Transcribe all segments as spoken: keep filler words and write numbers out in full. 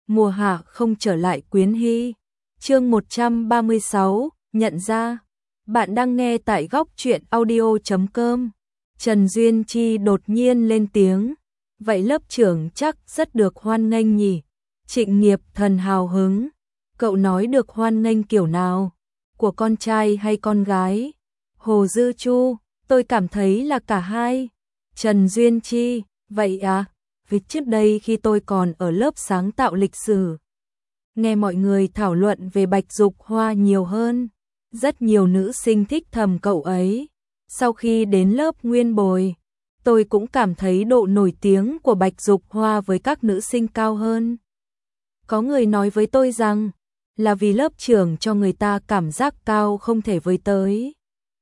mùa hạ không trở lại Quyến Hy. Chương một trăm ba mươi sáu, nhận ra. Bạn đang nghe tại góc truyện audio chấm com. Trần Duyên Chi đột nhiên lên tiếng. Vậy lớp trưởng chắc rất được hoan nghênh nhỉ? Trịnh Nghiệp Thần hào hứng. Cậu nói được hoan nghênh kiểu nào? Của con trai hay con gái? Hồ Dư Chu, tôi cảm thấy là cả hai. Trần Duyên Chi, vậy à? Vì trước đây khi tôi còn ở lớp sáng tạo lịch sử, nghe mọi người thảo luận về Bạch Dục Hoa nhiều hơn. Rất nhiều nữ sinh thích thầm cậu ấy. Sau khi đến lớp Nguyên Bồi, tôi cũng cảm thấy độ nổi tiếng của Bạch Dục Hoa với các nữ sinh cao hơn. Có người nói với tôi rằng, là vì lớp trưởng cho người ta cảm giác cao không thể với tới.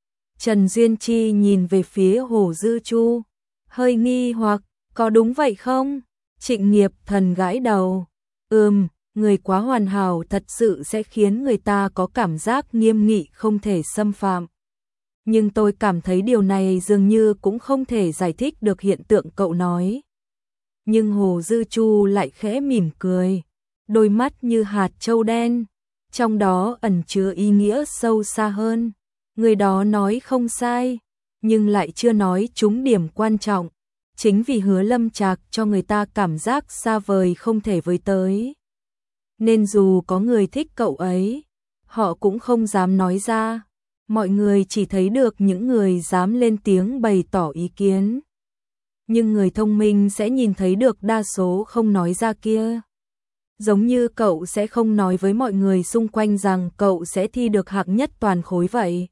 Trần Duyên Chi nhìn về phía Hồ Dư Chu, hơi nghi hoặc, có đúng vậy không? Trịnh Nghiệp Thần gãi đầu, ừm, người quá hoàn hảo thật sự sẽ khiến người ta có cảm giác nghiêm nghị không thể xâm phạm. Nhưng tôi cảm thấy điều này dường như cũng không thể giải thích được hiện tượng cậu nói. Nhưng Hồ Dư Chu lại khẽ mỉm cười, đôi mắt như hạt châu đen, trong đó ẩn chứa ý nghĩa sâu xa hơn. Người đó nói không sai, nhưng lại chưa nói trúng điểm quan trọng. Chính vì Hứa Lâm Trạc cho người ta cảm giác xa vời không thể với tới, nên dù có người thích cậu ấy, họ cũng không dám nói ra. Mọi người chỉ thấy được những người dám lên tiếng bày tỏ ý kiến. Nhưng người thông minh sẽ nhìn thấy được đa số không nói ra kia. Giống như cậu sẽ không nói với mọi người xung quanh rằng cậu sẽ thi được hạng nhất toàn khối vậy.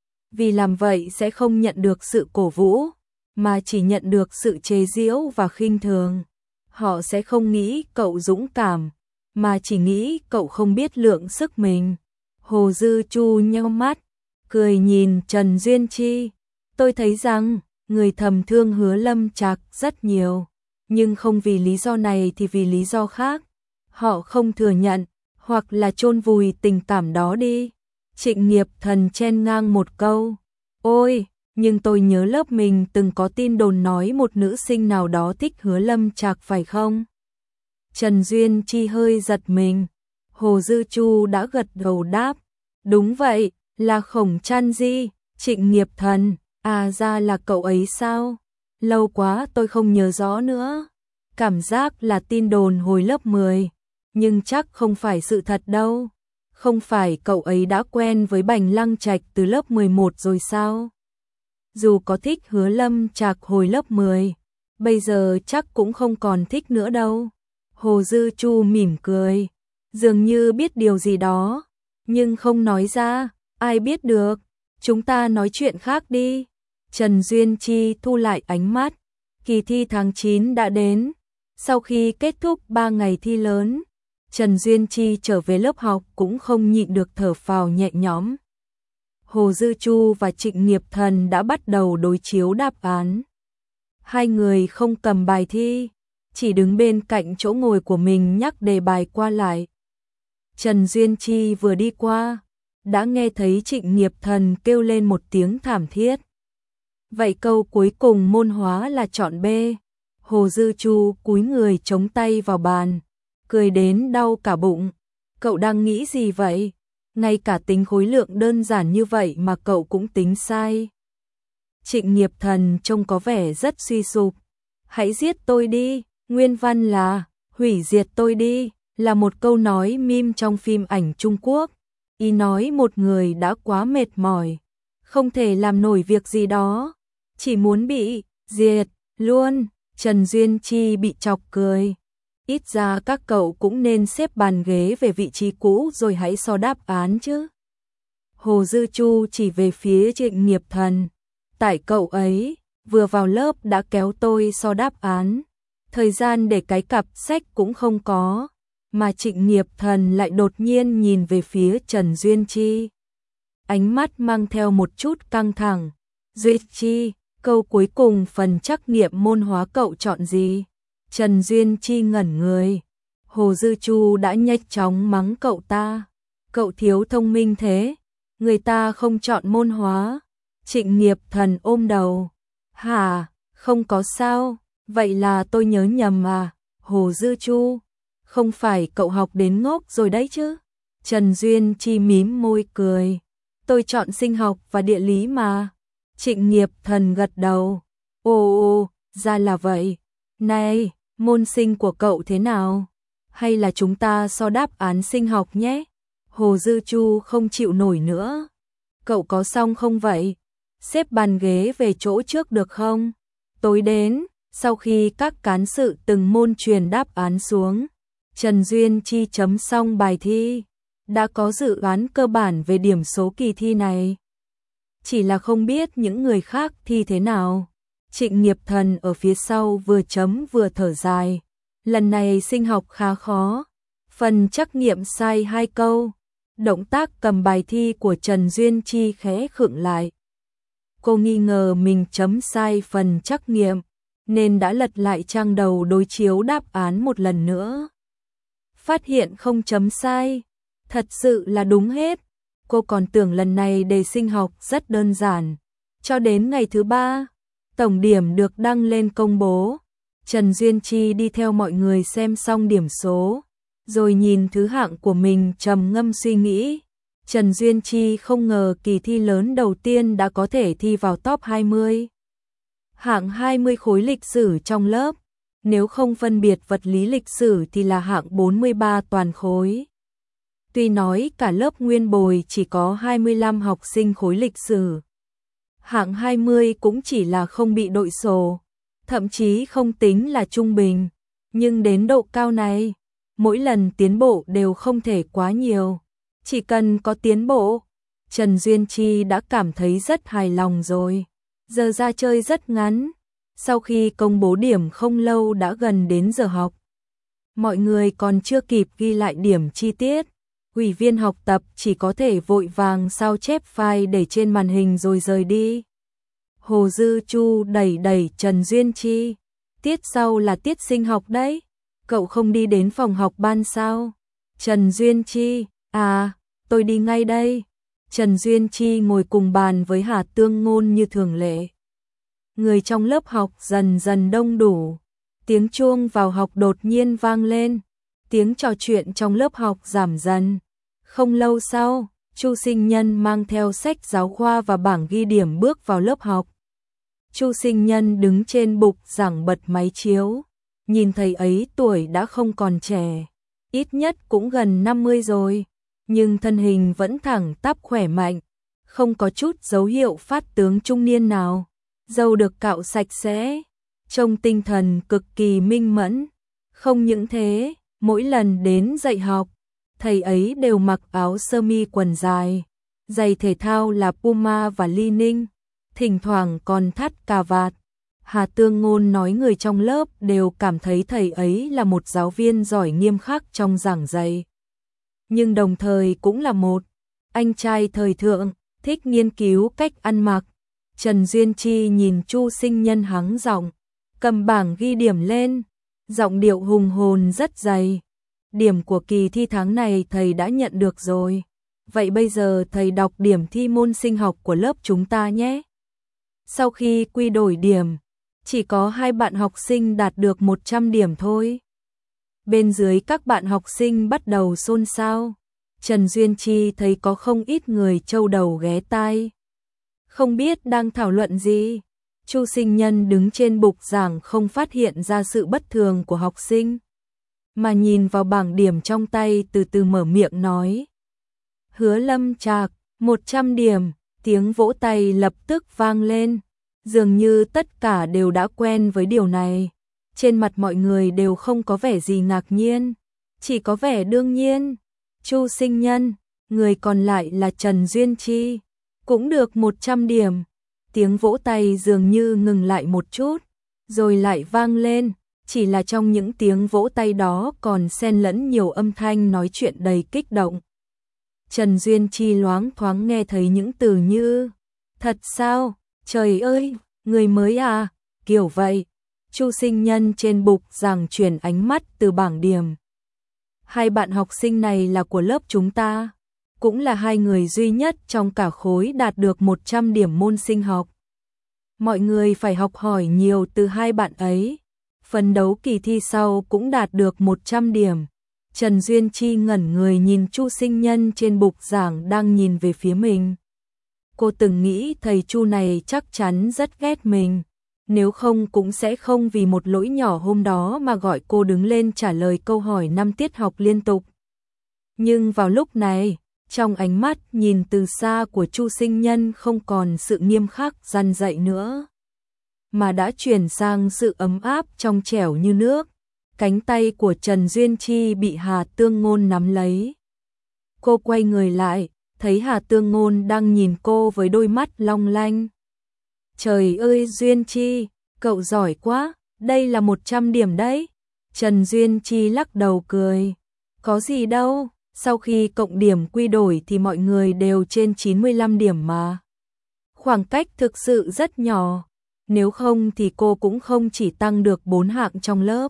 Vì làm vậy sẽ không nhận được sự cổ vũ, mà chỉ nhận được sự chế giễu và khinh thường. Họ sẽ không nghĩ cậu dũng cảm, mà chỉ nghĩ cậu không biết lượng sức mình. Hồ Dư Chu nheo mắt, cười nhìn Trần Duyên Chi. Tôi thấy rằng, người thầm thương Hứa Lâm Trạc rất nhiều, nhưng không vì lý do này thì vì lý do khác. Họ không thừa nhận, hoặc là chôn vùi tình cảm đó đi. Trịnh Nghiệp Thần chen ngang một câu. Ôi, nhưng tôi nhớ lớp mình từng có tin đồn nói một nữ sinh nào đó thích Hứa Lâm Trạc phải không? Trần Duyên Chi hơi giật mình. Hồ Dư Chu đã gật đầu đáp. Đúng vậy, là Khổng Trăn Di. Trịnh Nghiệp Thần, à ra là cậu ấy sao? Lâu quá tôi không nhớ rõ nữa. Cảm giác là tin đồn hồi lớp mười, nhưng chắc không phải sự thật đâu. Không phải cậu ấy đã quen với Bành Lăng Trạch từ lớp mười một rồi sao? Dù có thích Hứa Lâm Trạc hồi lớp mười, bây giờ chắc cũng không còn thích nữa đâu. Hồ Dư Chu mỉm cười, dường như biết điều gì đó, nhưng không nói ra. Ai biết được, chúng ta nói chuyện khác đi. Trần Duyên Chi thu lại ánh mắt. Kỳ thi tháng chín đã đến. Sau khi kết thúc ba ngày thi lớn, Trần Duyên Chi trở về lớp học cũng không nhịn được thở phào nhẹ nhõm. Hồ Dư Chu và Trịnh Nghiệp Thần đã bắt đầu đối chiếu đáp án. Hai người không cầm bài thi, chỉ đứng bên cạnh chỗ ngồi của mình nhắc đề bài qua lại. Trần Duyên Chi vừa đi qua, đã nghe thấy Trịnh Nghiệp Thần kêu lên một tiếng thảm thiết. Vậy câu cuối cùng môn hóa là chọn B. Hồ Dư Chu cúi người chống tay vào bàn, cười đến đau cả bụng. Cậu đang nghĩ gì vậy? Ngay cả tính khối lượng đơn giản như vậy mà cậu cũng tính sai. Trịnh Nghiệp Thần trông có vẻ rất suy sụp. Hãy giết tôi đi, nguyên văn là hủy diệt tôi đi, là một câu nói meme trong phim ảnh Trung Quốc. Ý nói một người đã quá mệt mỏi, không thể làm nổi việc gì đó, chỉ muốn bị diệt luôn. Trần Duyên Chi bị chọc cười. Ít ra các cậu cũng nên xếp bàn ghế về vị trí cũ rồi hãy so đáp án chứ. Hồ Dư Chu chỉ về phía Trịnh Nghiệp Thần. Tại cậu ấy, vừa vào lớp đã kéo tôi so đáp án. Thời gian để cái cặp sách cũng không có. Mà Trịnh Nghiệp Thần lại đột nhiên nhìn về phía Trần Duyên Chi. Ánh mắt mang theo một chút căng thẳng. Duyên Chi, câu cuối cùng phần trắc nghiệm môn hóa cậu chọn gì? Trần Duyên Chi ngẩn người. Hồ Dư Chu đã nhanh chóng mắng cậu ta. Cậu thiếu thông minh thế, người ta không chọn môn hóa. Trịnh Nghiệp Thần ôm đầu. Hả, không có sao, vậy là tôi nhớ nhầm à? Hồ Dư Chu, Không phải cậu học đến ngốc rồi đấy chứ? Trần Duyên Chi mím môi cười. Tôi chọn sinh học và địa lý mà. Trịnh Nghiệp Thần gật đầu. Ồ, ồ, ra là vậy. Này, môn sinh của cậu thế nào? Hay là chúng ta so đáp án sinh học nhé? Hồ Dư Chu không chịu nổi nữa. Cậu có xong không vậy? Xếp bàn ghế về chỗ trước được không? Tối đến, sau khi các cán sự từng môn truyền đáp án xuống, Trần Duyên Chi chấm xong bài thi, đã có dự đoán cơ bản về điểm số kỳ thi này. Chỉ là không biết những người khác thi thế nào. Trịnh Nghiệp Thần ở phía sau vừa chấm vừa thở dài. Lần này sinh học khá khó. Phần trắc nghiệm sai hai câu. Động tác cầm bài thi của Trần Duyên Chi khẽ khựng lại. Cô nghi ngờ mình chấm sai phần trắc nghiệm, nên đã lật lại trang đầu đối chiếu đáp án một lần nữa. Phát hiện không chấm sai, thật sự là đúng hết. Cô còn tưởng lần này đề sinh học rất đơn giản. Cho đến ngày thứ ba, tổng điểm được đăng lên công bố. Trần Duyên Chi đi theo mọi người xem xong điểm số, rồi nhìn thứ hạng của mình trầm ngâm suy nghĩ. Trần Duyên Chi không ngờ kỳ thi lớn đầu tiên đã có thể thi vào top hai mươi. Hạng hai mươi khối lịch sử trong lớp, nếu không phân biệt vật lý lịch sử thì là hạng bốn mươi ba toàn khối. Tuy nói cả lớp nguyên bồi chỉ có hai mươi lăm học sinh khối lịch sử, hạng hai mươi cũng chỉ là không bị đội sổ, thậm chí không tính là trung bình, nhưng đến độ cao này, mỗi lần tiến bộ đều không thể quá nhiều. Chỉ cần có tiến bộ, Trần Duyên Chi đã cảm thấy rất hài lòng rồi. Giờ ra chơi rất ngắn, sau khi công bố điểm không lâu đã gần đến giờ học. Mọi người còn chưa kịp ghi lại điểm chi tiết, ủy viên học tập chỉ có thể vội vàng sao chép file để trên màn hình rồi rời đi. Hồ Dư Chu đẩy đẩy Trần Duyên Chi. Tiết sau là tiết sinh học đấy, cậu không đi đến phòng học ban sao? Trần Duyên Chi, à, tôi đi ngay đây. Trần Duyên Chi ngồi cùng bàn với Hà Tương Ngôn như thường lệ. Người trong lớp học dần dần đông đủ. Tiếng chuông vào học đột nhiên vang lên. Tiếng trò chuyện trong lớp học giảm dần. Không lâu sau, Chu Sinh Nhân mang theo sách giáo khoa và bảng ghi điểm bước vào lớp học. Chu Sinh Nhân đứng trên bục giảng bật máy chiếu. Nhìn thầy ấy tuổi đã không còn trẻ, ít nhất cũng gần năm mươi rồi, nhưng thân hình vẫn thẳng tắp khỏe mạnh, không có chút dấu hiệu phát tướng trung niên nào. Râu được cạo sạch sẽ, trông tinh thần cực kỳ minh mẫn. Không những thế, mỗi lần đến dạy học, thầy ấy đều mặc áo sơ mi quần dài, giày thể thao là Puma và Li Ning, thỉnh thoảng còn thắt cà vạt. Hà Tương Ngôn nói người trong lớp đều cảm thấy thầy ấy là một giáo viên giỏi nghiêm khắc trong giảng dạy, nhưng đồng thời cũng là một anh trai thời thượng, thích nghiên cứu cách ăn mặc. Trần Duyên Chi nhìn Chu Sinh Nhân hắng giọng, cầm bảng ghi điểm lên, giọng điệu hùng hồn rất dày. Điểm của kỳ thi tháng này thầy đã nhận được rồi. Vậy bây giờ thầy đọc điểm thi môn sinh học của lớp chúng ta nhé. Sau khi quy đổi điểm, chỉ có hai bạn học sinh đạt được một trăm điểm thôi. Bên dưới các bạn học sinh bắt đầu xôn xao. Trần Duyên Chi thấy có không ít người trâu đầu ghé tai, không biết đang thảo luận gì. Chu Sinh Nhân đứng trên bục giảng không phát hiện ra sự bất thường của học sinh, mà nhìn vào bảng điểm trong tay từ từ mở miệng nói. Hứa Lâm Trạc, một trăm điểm, tiếng vỗ tay lập tức vang lên. Dường như tất cả đều đã quen với điều này. Trên mặt mọi người đều không có vẻ gì ngạc nhiên, chỉ có vẻ đương nhiên. Chu Sinh Nhân, người còn lại là Trần Duyên Chi, cũng được một trăm điểm. Tiếng vỗ tay dường như ngừng lại một chút, rồi lại vang lên, chỉ là trong những tiếng vỗ tay đó còn xen lẫn nhiều âm thanh nói chuyện đầy kích động. Trần Duyên Chi loáng thoáng nghe thấy những từ như, thật sao, trời ơi, người mới à, kiểu vậy. Chu Sinh Nhân trên bục giảng chuyển ánh mắt từ bảng điểm. Hai bạn học sinh này là của lớp chúng ta, cũng là hai người duy nhất trong cả khối đạt được một trăm điểm môn sinh học. Mọi người phải học hỏi nhiều từ hai bạn ấy, phấn đấu kỳ thi sau cũng đạt được một trăm điểm. Trần Duyên Chi ngẩn người nhìn Chu Sinh Nhân trên bục giảng đang nhìn về phía mình. Cô từng nghĩ thầy Chu này chắc chắn rất ghét mình, nếu không cũng sẽ không vì một lỗi nhỏ hôm đó mà gọi cô đứng lên trả lời câu hỏi năm tiết học liên tục. Nhưng vào lúc này, trong ánh mắt nhìn từ xa của Chu Sinh Nhân không còn sự nghiêm khắc răn dạy nữa, mà đã chuyển sang sự ấm áp trong trẻo như nước. Cánh tay của Trần Duyên Chi bị Hà Tương Ngôn nắm lấy. Cô quay người lại, thấy Hà Tương Ngôn đang nhìn cô với đôi mắt long lanh. Trời ơi Duyên Chi, cậu giỏi quá, đây là một trăm điểm đấy. Trần Duyên Chi lắc đầu cười. Có gì đâu, sau khi cộng điểm quy đổi thì mọi người đều trên chín mươi lăm điểm mà. Khoảng cách thực sự rất nhỏ, nếu không thì cô cũng không chỉ tăng được bốn hạng trong lớp.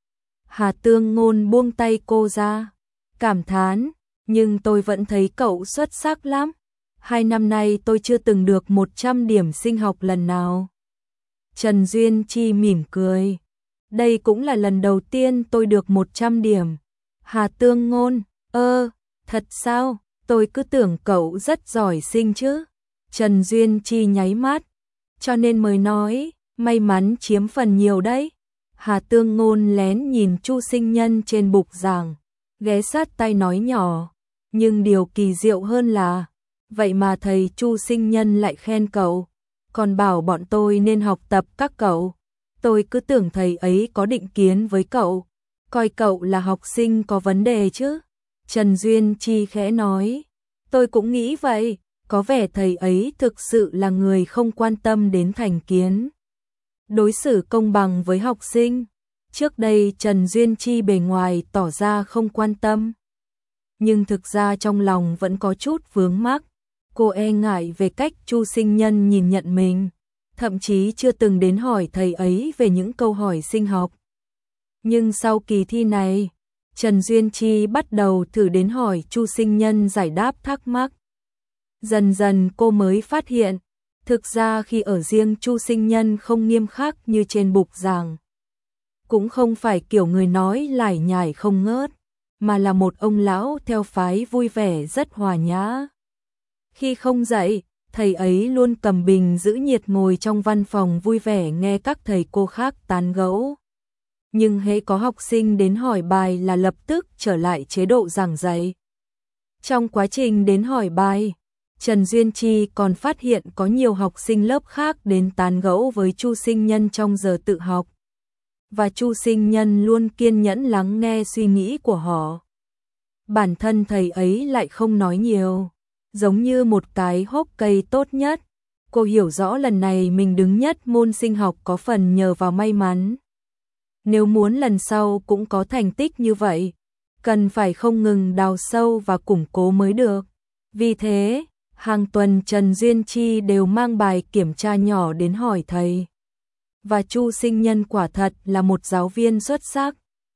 Hà Tương Ngôn buông tay cô ra, cảm thán, nhưng tôi vẫn thấy cậu xuất sắc lắm. Hai năm nay tôi chưa từng được một trăm điểm sinh học lần nào. Trần Duyên Chi mỉm cười. Đây cũng là lần đầu tiên tôi được một trăm điểm. Hà Tương Ngôn, ơ, thật sao? Tôi cứ tưởng cậu rất giỏi sinh chứ. Trần Duyên Chi nháy mắt, cho nên mới nói, may mắn chiếm phần nhiều đấy. Hà Tương Ngôn lén nhìn Chu Sinh Nhân trên bục giảng, ghé sát tai nói nhỏ, nhưng điều kỳ diệu hơn là, vậy mà thầy Chu Sinh Nhân lại khen cậu, còn bảo bọn tôi nên học tập các cậu. Tôi cứ tưởng thầy ấy có định kiến với cậu, coi cậu là học sinh có vấn đề chứ. Trần Duyên Chi khẽ nói, tôi cũng nghĩ vậy, có vẻ thầy ấy thực sự là người không quan tâm đến thành kiến. Đối xử công bằng với học sinh. Trước đây Trần Duyên Chi bề ngoài tỏ ra không quan tâm, nhưng thực ra trong lòng vẫn có chút vướng mắc. Cô e ngại về cách Chu Sinh Nhân nhìn nhận mình, thậm chí chưa từng đến hỏi thầy ấy về những câu hỏi sinh học. Nhưng sau kỳ thi này, Trần Duyên Chi bắt đầu thử đến hỏi Chu Sinh Nhân giải đáp thắc mắc. Dần dần cô mới phát hiện, thực ra khi ở riêng Chu Sinh Nhân không nghiêm khắc như trên bục giảng, cũng không phải kiểu người nói lải nhải không ngớt, mà là một ông lão theo phái vui vẻ rất hòa nhã. Khi không dạy, thầy ấy luôn cầm bình giữ nhiệt ngồi trong văn phòng vui vẻ nghe các thầy cô khác tán gẫu. Nhưng hễ có học sinh đến hỏi bài là lập tức trở lại chế độ giảng dạy. Trong quá trình đến hỏi bài, Trần Duyên Chi còn phát hiện có nhiều học sinh lớp khác đến tán gẫu với Chu Sinh Nhân trong giờ tự học. Và Chu Sinh Nhân luôn kiên nhẫn lắng nghe suy nghĩ của họ. Bản thân thầy ấy lại không nói nhiều, giống như một cái hốc cây tốt nhất. Cô hiểu rõ lần này mình đứng nhất môn sinh học có phần nhờ vào may mắn. Nếu muốn lần sau cũng có thành tích như vậy, cần phải không ngừng đào sâu và củng cố mới được. Vì thế, hàng tuần Trần Duyên Chi đều mang bài kiểm tra nhỏ đến hỏi thầy. Và Chu Sinh Nhân quả thật là một giáo viên xuất sắc.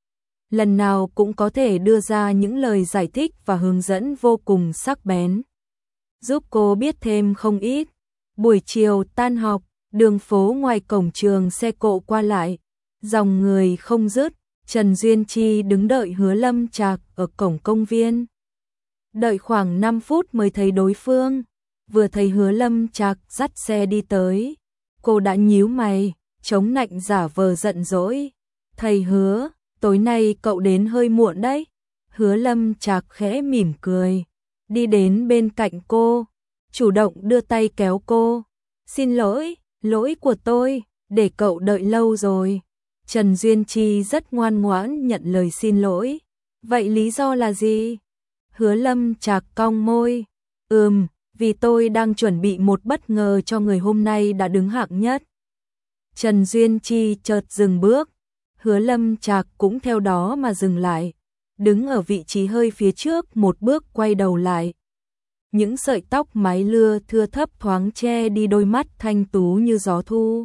Lần nào cũng có thể đưa ra những lời giải thích và hướng dẫn vô cùng sắc bén, giúp cô biết thêm không ít. Buổi chiều tan học, đường phố ngoài cổng trường xe cộ qua lại, dòng người không dứt. Trần Duyên Chi đứng đợi Hứa Lâm Trạc ở cổng công viên. Đợi khoảng năm phút mới thấy đối phương. Vừa thấy Hứa Lâm Trạc dắt xe đi tới, cô đã nhíu mày, chống nạnh giả vờ giận dỗi. Thầy Hứa, tối nay cậu đến hơi muộn đấy. Hứa Lâm Trạc khẽ mỉm cười, đi đến bên cạnh cô, chủ động đưa tay kéo cô. Xin lỗi, lỗi của tôi, để cậu đợi lâu rồi. Trần Duyên Chi rất ngoan ngoãn nhận lời xin lỗi. Vậy lý do là gì? Hứa Lâm Trạc cong môi. Ừm, vì tôi đang chuẩn bị một bất ngờ cho người hôm nay đã đứng hạng nhất. Trần Duyên Chi chợt dừng bước. Hứa Lâm Trạc cũng theo đó mà dừng lại, đứng ở vị trí hơi phía trước một bước quay đầu lại. Những sợi tóc mái lưa thưa thấp thoáng che đi đôi mắt thanh tú như gió thu.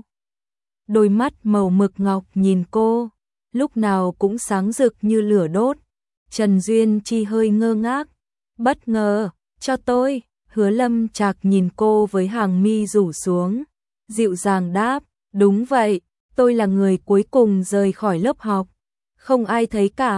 Đôi mắt màu mực ngọc nhìn cô, lúc nào cũng sáng rực như lửa đốt. Trần Duyên Chi hơi ngơ ngác. Bất ngờ, cho tôi. Hứa Lâm Trạc nhìn cô với hàng mi rủ xuống, dịu dàng đáp, đúng vậy, tôi là người cuối cùng rời khỏi lớp học. Không ai thấy cả.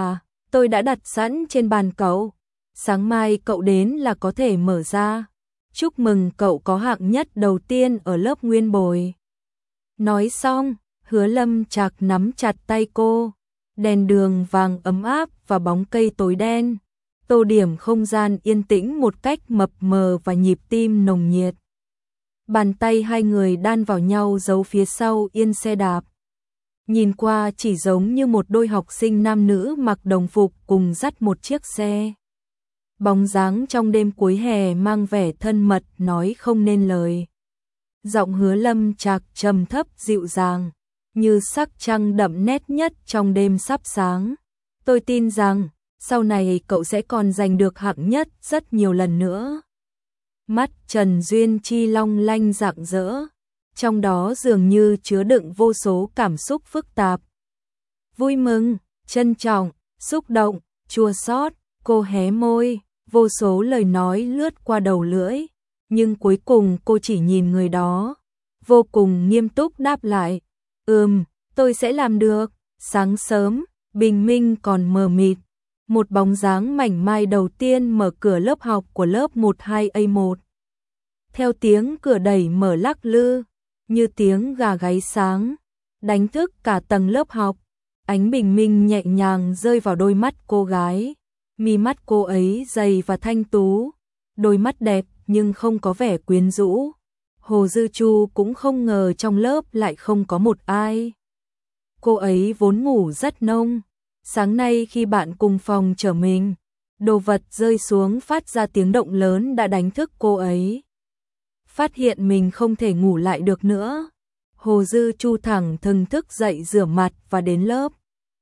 Tôi đã đặt sẵn trên bàn cậu. Sáng mai cậu đến là có thể mở ra. Chúc mừng cậu có hạng nhất đầu tiên ở lớp nguyên bồi. Nói xong, Hứa Lâm Trạc nắm chặt tay cô. Đèn đường vàng ấm áp và bóng cây tối đen, tô điểm không gian yên tĩnh một cách mập mờ và nhịp tim nồng nhiệt. Bàn tay hai người đan vào nhau giấu phía sau yên xe đạp. Nhìn qua chỉ giống như một đôi học sinh nam nữ mặc đồng phục cùng dắt một chiếc xe. Bóng dáng trong đêm cuối hè mang vẻ thân mật nói không nên lời. Giọng Hứa Lâm Trạc trầm thấp dịu dàng, như sắc trăng đậm nét nhất trong đêm sắp sáng. Tôi tin rằng, sau này cậu sẽ còn giành được hạng nhất rất nhiều lần nữa. Mắt Trần Duyên Chi long lanh rạng rỡ, trong đó dường như chứa đựng vô số cảm xúc phức tạp. Vui mừng, trân trọng, xúc động, chua xót, cô hé môi, vô số lời nói lướt qua đầu lưỡi, nhưng cuối cùng cô chỉ nhìn người đó, vô cùng nghiêm túc đáp lại. Ừm, tôi sẽ làm được. Sáng sớm, bình minh còn mờ mịt. Một bóng dáng mảnh mai đầu tiên mở cửa lớp học của lớp một hai A một. Theo tiếng cửa đẩy mở lắc lư, như tiếng gà gáy sáng, đánh thức cả tầng lớp học. Ánh bình minh nhẹ nhàng rơi vào đôi mắt cô gái. Mi mắt cô ấy dày và thanh tú, đôi mắt đẹp nhưng không có vẻ quyến rũ. Hồ Dư Chu cũng không ngờ trong lớp lại không có một ai. Cô ấy vốn ngủ rất nông. Sáng nay khi bạn cùng phòng chở mình, đồ vật rơi xuống phát ra tiếng động lớn đã đánh thức cô ấy. Phát hiện mình không thể ngủ lại được nữa, Hồ Dư Chu thẳng thừng thức dậy rửa mặt và đến lớp.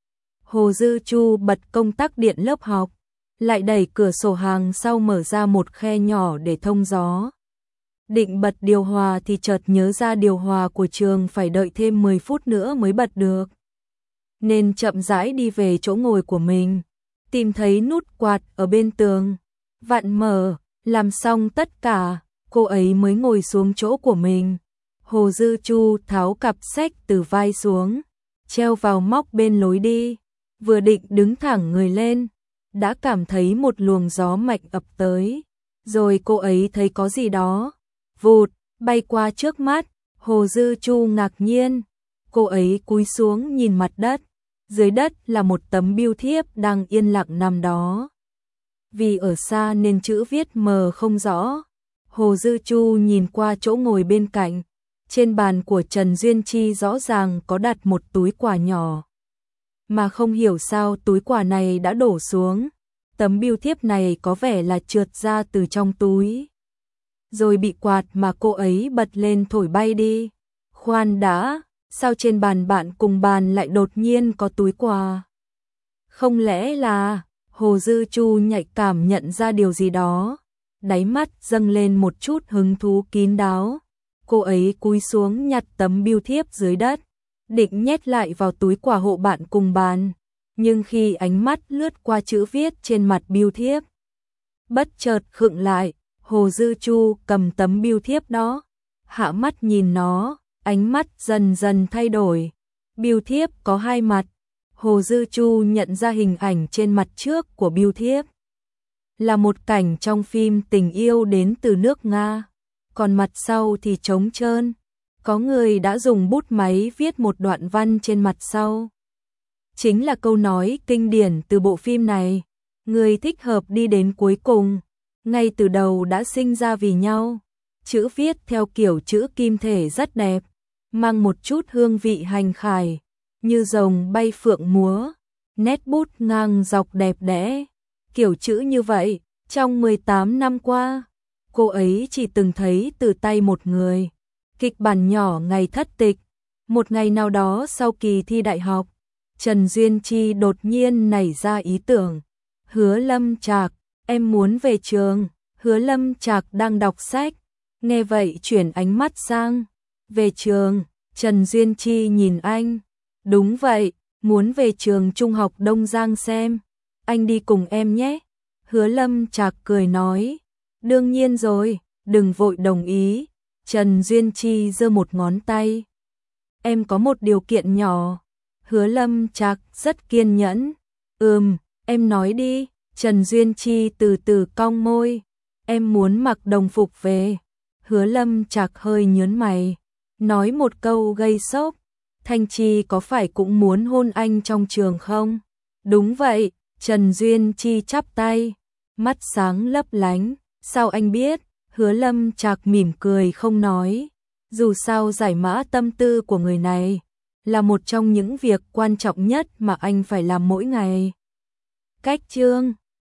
Hồ Dư Chu bật công tắc điện lớp học, lại đẩy cửa sổ hàng sau mở ra một khe nhỏ để thông gió. Định bật điều hòa thì chợt nhớ ra điều hòa của trường phải đợi thêm mười phút nữa mới bật được. Nên chậm rãi đi về chỗ ngồi của mình, tìm thấy nút quạt ở bên tường, vặn mở, làm xong tất cả, cô ấy mới ngồi xuống chỗ của mình. Hồ Dư Chu tháo cặp sách từ vai xuống, treo vào móc bên lối đi, vừa định đứng thẳng người lên, đã cảm thấy một luồng gió mạnh ập tới, rồi cô ấy thấy có gì đó vụt bay qua trước mắt. Hồ Dư Chu ngạc nhiên, cô ấy cúi xuống nhìn mặt đất, dưới đất là một tấm bưu thiếp đang yên lặng nằm đó. Vì ở xa nên chữ viết mờ không rõ. Hồ Dư Chu nhìn qua chỗ ngồi bên cạnh, trên bàn của Trần Duyên Chi rõ ràng có đặt một túi quà nhỏ, mà không hiểu sao túi quà này đã đổ xuống. Tấm bưu thiếp này có vẻ là trượt ra từ trong túi, rồi bị quạt mà cô ấy bật lên thổi bay đi. Khoan đã, sao trên bàn bạn cùng bàn lại đột nhiên có túi quà? Không lẽ là... Hồ Dư Chu nhạy cảm nhận ra điều gì đó, đáy mắt dâng lên một chút hứng thú kín đáo. Cô ấy cúi xuống nhặt tấm bưu thiếp dưới đất, định nhét lại vào túi quà hộ bạn cùng bàn, nhưng khi ánh mắt lướt qua chữ viết trên mặt bưu thiếp, bất chợt khựng lại. Hồ Dư Chu cầm tấm bưu thiếp đó, hạ mắt nhìn nó, ánh mắt dần dần thay đổi. Bưu thiếp có hai mặt. Hồ Dư Chu nhận ra hình ảnh trên mặt trước của bưu thiếp là một cảnh trong phim tình yêu đến từ nước Nga, còn mặt sau thì trống trơn. Có người đã dùng bút máy viết một đoạn văn trên mặt sau. Chính là câu nói kinh điển từ bộ phim này, người thích hợp đi đến cuối cùng, ngay từ đầu đã sinh ra vì nhau. Chữ viết theo kiểu chữ kim thể rất đẹp, mang một chút hương vị hành khải, như rồng bay phượng múa, nét bút ngang dọc đẹp đẽ. Kiểu chữ như vậy, trong mười tám năm qua, cô ấy chỉ từng thấy từ tay một người. Kịch bản nhỏ ngày thất tịch. Một ngày nào đó sau kỳ thi đại học, Trần Duyên Chi đột nhiên nảy ra ý tưởng. Hứa Lâm Trạc, em muốn về trường. Hứa Lâm Trạc đang đọc sách, nghe vậy chuyển ánh mắt sang. Về trường? Trần Duyên Chi nhìn anh. Đúng vậy, muốn về trường Trung học Đông Giang xem. Anh đi cùng em nhé. Hứa Lâm Trạc cười nói. Đương nhiên rồi, đừng vội đồng ý. Trần Duyên Chi giơ một ngón tay. Em có một điều kiện nhỏ. Hứa Lâm Trạc rất kiên nhẫn. Ừm, Em nói đi, Trần Duyên Chi từ từ cong môi. Em muốn mặc đồng phục về. Hứa Lâm Trạc hơi nhớn mày, nói một câu gây sốc. Thanh Chi có phải cũng muốn hôn anh trong trường không? Đúng vậy, Trần Duyên Chi chắp tay, mắt sáng lấp lánh. Sao anh biết? Hứa Lâm Trạc mỉm cười không nói. Dù sao giải mã tâm tư của người này là một trong những việc quan trọng nhất mà anh phải làm mỗi ngày. Cách chương